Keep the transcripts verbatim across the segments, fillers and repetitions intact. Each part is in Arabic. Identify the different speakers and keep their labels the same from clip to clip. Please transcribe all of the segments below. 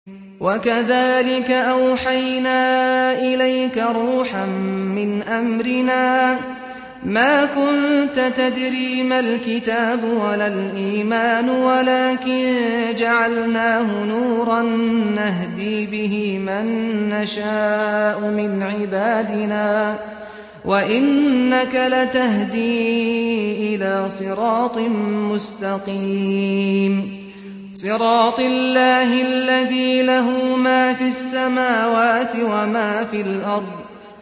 Speaker 1: وكذلك أوحينا إليك روحا من أمرنا ما كنت تدري ما الكتاب ولا الإيمان ولكن جعلناه نورا نهدي به من نشاء من عبادنا وإنك لتهدي إلى صراط مستقيم صراط الله الذي له ما في السماوات وما في الأرض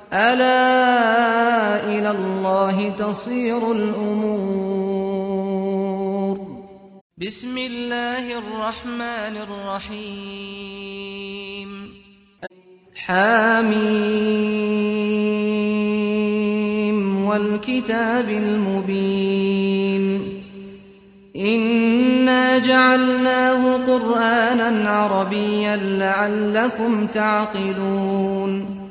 Speaker 1: ألا إلى الله تصير الأمور. بسم الله الرحمن الرحيم. حاميم والكتاب المبين إنا جعلناه قرآنا عربيا لعلكم تعقلون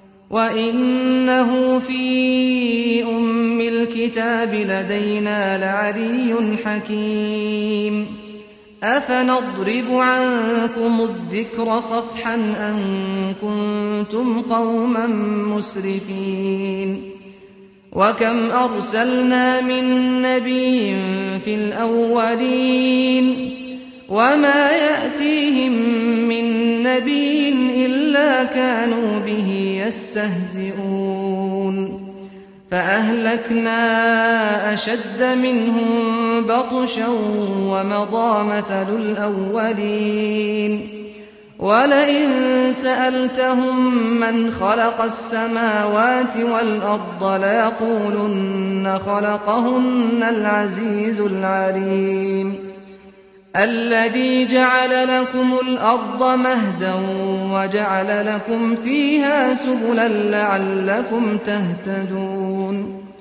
Speaker 1: وإنه في أم الكتاب لدينا لعلي حكيم أفنضرب عنكم الذكر صفحا أن كنتم قوما مسرفين وكم أرسلنا من نبي في الأولين وما يأتيهم من نبي إلا كانوا به يستهزئون فأهلكنا أشد منهم بطشا ومضى مثل الأولين ولئن سألتهم من خلق السماوات والأرض ليقولن خلقهن العزيز العليم الذي جعل لكم الأرض مهدا وجعل لكم فيها سبلا لعلكم تهتدون